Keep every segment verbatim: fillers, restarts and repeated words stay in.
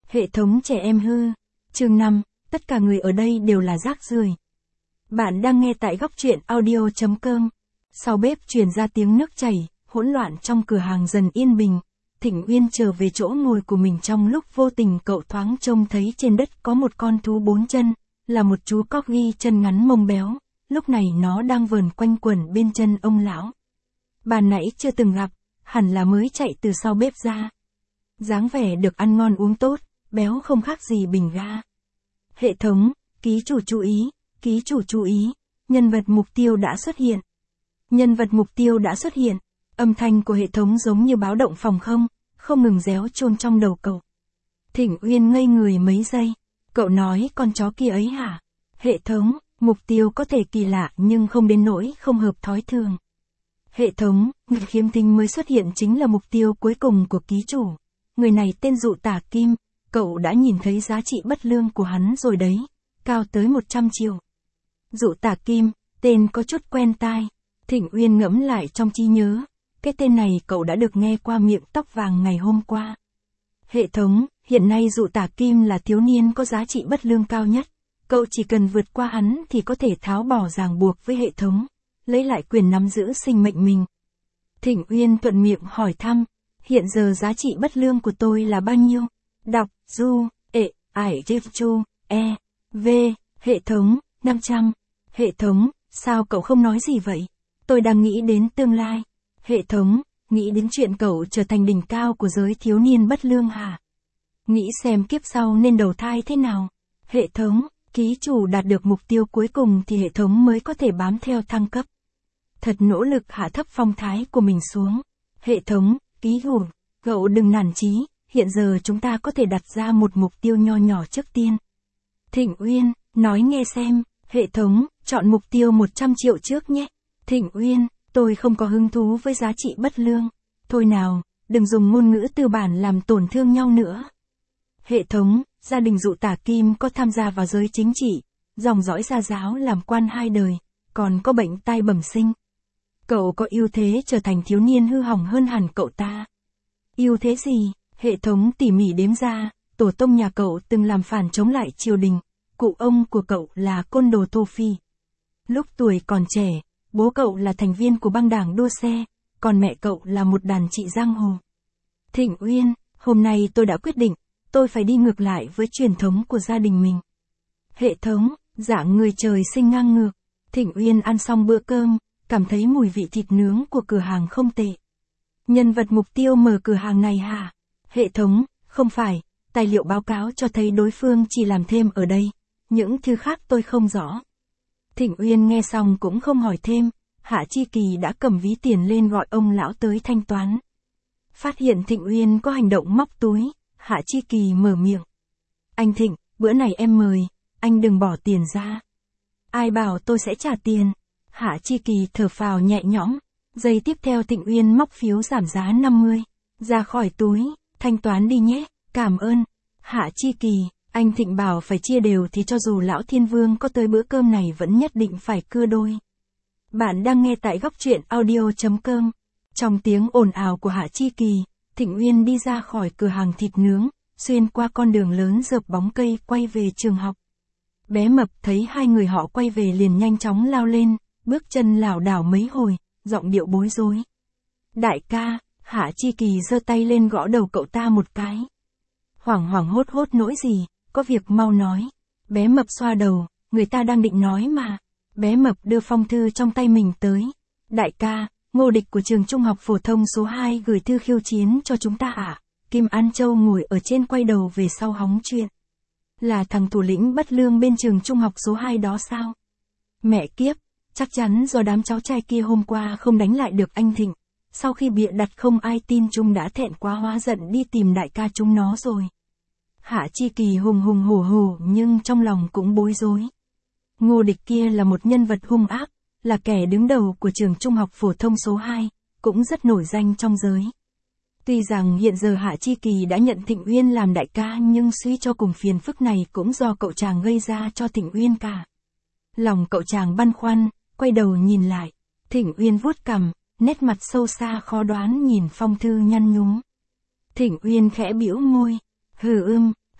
Hệ thống trẻ em hư. Chương năm, tất cả người ở đây đều là rác rưởi. Bạn đang nghe tại góc truyện audio chấm com. Sau bếp truyền ra tiếng nước chảy, hỗn loạn trong cửa hàng dần yên bình. Thịnh Uyên trở về chỗ ngồi của mình trong lúc vô tình cậu thoáng trông thấy trên đất có một con thú bốn chân, là một chú corgi chân ngắn mông béo, lúc này nó đang vờn quanh quẩn bên chân ông lão. Bà nãy chưa từng gặp, hẳn là mới chạy từ sau bếp ra. Dáng vẻ được ăn ngon uống tốt, béo không khác gì bình ga. Hệ thống, ký chủ chú ý, ký chủ chú ý, nhân vật mục tiêu đã xuất hiện. Nhân vật mục tiêu đã xuất hiện, âm thanh của hệ thống giống như báo động phòng không, không ngừng réo chôn trong đầu cậu. Thịnh Uyên ngây người mấy giây, cậu nói con chó kia ấy hả? Hệ thống, mục tiêu có thể kỳ lạ nhưng không đến nỗi không hợp thói thường. Hệ thống, người khiếm thính mới xuất hiện chính là mục tiêu cuối cùng của ký chủ. Người này tên Dụ Tả Kim, cậu đã nhìn thấy giá trị bất lương của hắn rồi đấy, cao tới một trăm triệu. Dụ Tả Kim, tên có chút quen tai. Thịnh Uyên ngẫm lại trong trí nhớ, cái tên này cậu đã được nghe qua miệng tóc vàng ngày hôm qua. Hệ thống, hiện nay Dụ Tả Kim là thiếu niên có giá trị bất lương cao nhất, cậu chỉ cần vượt qua hắn thì có thể tháo bỏ ràng buộc với hệ thống, lấy lại quyền nắm giữ sinh mệnh mình. Thịnh Uyên thuận miệng hỏi thăm, hiện giờ giá trị bất lương của tôi là bao nhiêu? Đọc, du, ệ, ải, chu, e, v, hệ thống, năm trăm. Hệ thống, sao cậu không nói gì vậy? Tôi đang nghĩ đến tương lai. Hệ thống, nghĩ đến chuyện cậu trở thành đỉnh cao của giới thiếu niên bất lương hả? Nghĩ xem kiếp sau nên đầu thai thế nào? Hệ thống, ký chủ đạt được mục tiêu cuối cùng thì hệ thống mới có thể bám theo thăng cấp. Thật nỗ lực hạ thấp phong thái của mình xuống. Hệ thống, ký chủ, cậu đừng nản chí, hiện giờ chúng ta có thể đặt ra một mục tiêu nho nhỏ trước tiên. Thịnh Uyên, nói nghe xem, hệ thống, chọn mục tiêu một trăm triệu trước nhé. Thịnh Uyên, tôi không có hứng thú với giá trị bất lương. Thôi nào, đừng dùng ngôn ngữ tư bản làm tổn thương nhau nữa. Hệ thống, gia đình Dụ Tả Kim có tham gia vào giới chính trị, dòng dõi gia giáo làm quan hai đời, còn có bệnh tai bẩm sinh. Cậu có ưu thế trở thành thiếu niên hư hỏng hơn hẳn cậu ta. Ưu thế gì? Hệ thống tỉ mỉ đếm ra, tổ tông nhà cậu từng làm phản chống lại triều đình, cụ ông của cậu là côn đồ Tô Phi. Lúc tuổi còn trẻ, bố cậu là thành viên của băng đảng đua xe, còn mẹ cậu là một đàn chị giang hồ. Thịnh Uyên, hôm nay tôi đã quyết định, tôi phải đi ngược lại với truyền thống của gia đình mình. Hệ thống, dạng người trời sinh ngang ngược. Thịnh Uyên ăn xong bữa cơm, cảm thấy mùi vị thịt nướng của cửa hàng không tệ. Nhân vật mục tiêu mở cửa hàng này hả? Hệ thống, không phải, tài liệu báo cáo cho thấy đối phương chỉ làm thêm ở đây, những thứ khác tôi không rõ. Thịnh Uyên nghe xong cũng không hỏi thêm, Hạ Chi Kỳ đã cầm ví tiền lên gọi ông lão tới thanh toán. Phát hiện Thịnh Uyên có hành động móc túi, Hạ Chi Kỳ mở miệng. Anh Thịnh, bữa này em mời, anh đừng bỏ tiền ra. Ai bảo tôi sẽ trả tiền? Hạ Chi Kỳ thở phào nhẹ nhõm, giây tiếp theo Thịnh Uyên móc phiếu giảm giá năm mươi, ra khỏi túi, thanh toán đi nhé, cảm ơn. Hạ Chi Kỳ, anh Thịnh bảo phải chia đều thì cho dù lão Thiên Vương có tới bữa cơm này vẫn nhất định phải cưa đôi. Bạn đang nghe tại góc truyện audio chấm com. Trong tiếng ồn ào của Hạ Chi Kỳ, Thịnh Uyên đi ra khỏi cửa hàng thịt nướng, xuyên qua con đường lớn rợp bóng cây quay về trường học. Bé Mập thấy hai người họ quay về liền nhanh chóng lao lên, bước chân lảo đảo mấy hồi, giọng điệu bối rối. Đại ca, Hạ Chi Kỳ giơ tay lên gõ đầu cậu ta một cái. Hoảng hoảng hốt hốt nỗi gì, có việc mau nói. Bé Mập xoa đầu, người ta đang định nói mà. Bé Mập đưa phong thư trong tay mình tới. Đại ca, Ngô Địch của trường trung học phổ thông số hai gửi thư khiêu chiến cho chúng ta ạ. À? Kim An Châu ngồi ở trên quay đầu về sau hóng chuyện. Là thằng thủ lĩnh bất lương bên trường trung học số hai đó sao? Mẹ kiếp, chắc chắn do đám cháu trai kia hôm qua không đánh lại được anh Thịnh. Sau khi bịa đặt không ai tin chúng đã thẹn quá hóa giận đi tìm đại ca chúng nó rồi. Hạ Chi Kỳ hùng hùng hổ hổ nhưng trong lòng cũng bối rối. Ngô Địch kia là một nhân vật hung ác, là kẻ đứng đầu của trường trung học phổ thông số hai, cũng rất nổi danh trong giới. Tuy rằng hiện giờ Hạ Chi Kỳ đã nhận Thịnh Uyên làm đại ca nhưng suy cho cùng phiền phức này cũng do cậu chàng gây ra cho Thịnh Uyên cả. Lòng cậu chàng băn khoăn, quay đầu nhìn lại, Thịnh Uyên vuốt cằm, nét mặt sâu xa khó đoán nhìn phong thư nhăn nhúm. Thịnh Uyên khẽ bĩu môi, hừ ưm,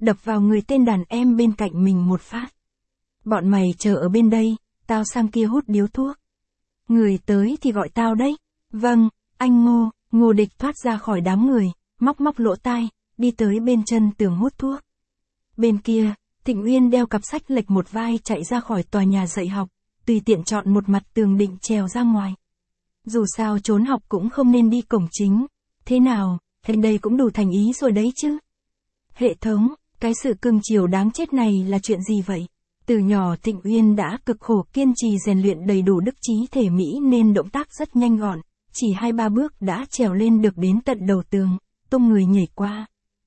đập vào người tên đàn em bên cạnh mình một phát. Bọn mày chờ ở bên đây, tao sang kia hút điếu thuốc. Người tới thì gọi tao đấy. Vâng, anh Ngô. Ngô Địch thoát ra khỏi đám người, móc móc lỗ tai, đi tới bên chân tường hút thuốc. Bên kia, Thịnh Uyên đeo cặp sách lệch một vai chạy ra khỏi tòa nhà dạy học, tùy tiện chọn một mặt tường định trèo ra ngoài. Dù sao trốn học cũng không nên đi cổng chính. Thế nào, thế đây cũng đủ thành ý rồi đấy chứ. Hệ thống, cái sự cưng chiều đáng chết này là chuyện gì vậy? Từ nhỏ Thịnh Uyên đã cực khổ kiên trì rèn luyện đầy đủ đức trí thể mỹ nên động tác rất nhanh gọn, chỉ hai ba bước đã trèo lên được đến tận đầu tường, tung người nhảy qua.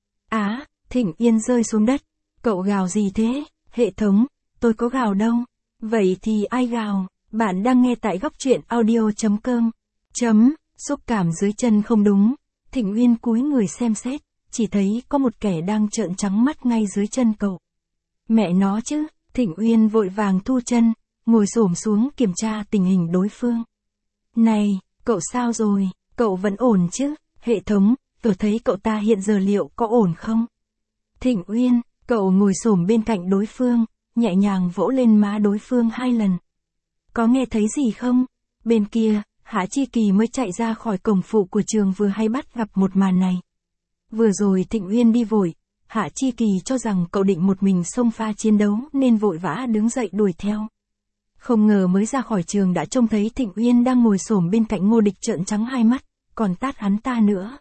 Á, Thịnh Uyên rơi xuống đất. Cậu gào gì thế? Hệ thống, tôi có gào đâu. Vậy thì ai gào? Bạn đang nghe tại góc truyện audio chấm com. Chấm, xúc cảm dưới chân không đúng. Thịnh Uyên cúi người xem xét, chỉ thấy có một kẻ đang trợn trắng mắt ngay dưới chân cậu. Mẹ nó chứ, Thịnh Uyên vội vàng thu chân, ngồi xổm xuống kiểm tra tình hình đối phương. Này, cậu sao rồi, cậu vẫn ổn chứ? Hệ thống, tôi thấy cậu ta hiện giờ liệu có ổn không? Thịnh Uyên, cậu ngồi xổm bên cạnh đối phương, nhẹ nhàng vỗ lên má đối phương hai lần. Có nghe thấy gì không? Bên kia, Hạ Chi Kỳ mới chạy ra khỏi cổng phụ của trường vừa hay bắt gặp một màn này. Vừa rồi Thịnh Uyên đi vội, Hạ Chi Kỳ cho rằng cậu định một mình xông pha chiến đấu nên vội vã đứng dậy đuổi theo. Không ngờ mới ra khỏi trường đã trông thấy Thịnh Uyên đang ngồi xổm bên cạnh Ngô Địch trợn trắng hai mắt, còn tát hắn ta nữa.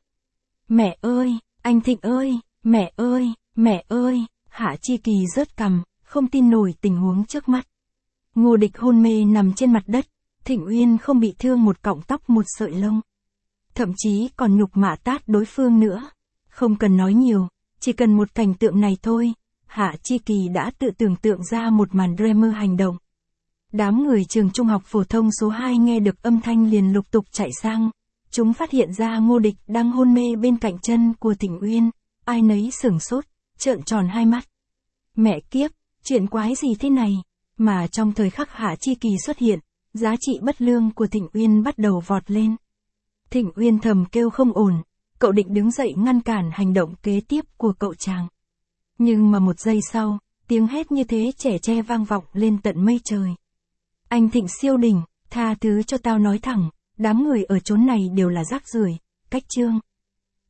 Mẹ ơi, anh Thịnh ơi, mẹ ơi, mẹ ơi, Hạ Chi Kỳ rớt cằm, không tin nổi tình huống trước mắt. Ngô Địch hôn mê nằm trên mặt đất, Thịnh Uyên không bị thương một cọng tóc một sợi lông. Thậm chí còn nhục mạ tát đối phương nữa. Không cần nói nhiều, chỉ cần một cảnh tượng này thôi, Hạ Chi Kỳ đã tự tưởng tượng ra một màn drama hành động. Đám người trường trung học phổ thông số hai nghe được âm thanh liền lục tục chạy sang. Chúng phát hiện ra Ngô Địch đang hôn mê bên cạnh chân của Thịnh Uyên, ai nấy sửng sốt, trợn tròn hai mắt. Mẹ kiếp, chuyện quái gì thế này? Mà trong thời khắc Hạ Chi Kỳ xuất hiện, giá trị bất lương của Thịnh Uyên bắt đầu vọt lên. Thịnh Uyên thầm kêu không ổn, cậu định đứng dậy ngăn cản hành động kế tiếp của cậu chàng. Nhưng mà một giây sau, tiếng hét như thế trẻ tre vang vọng lên tận mây trời. Anh Thịnh siêu đỉnh, tha thứ cho tao nói thẳng, đám người ở chốn này đều là rác rưởi, cách chương.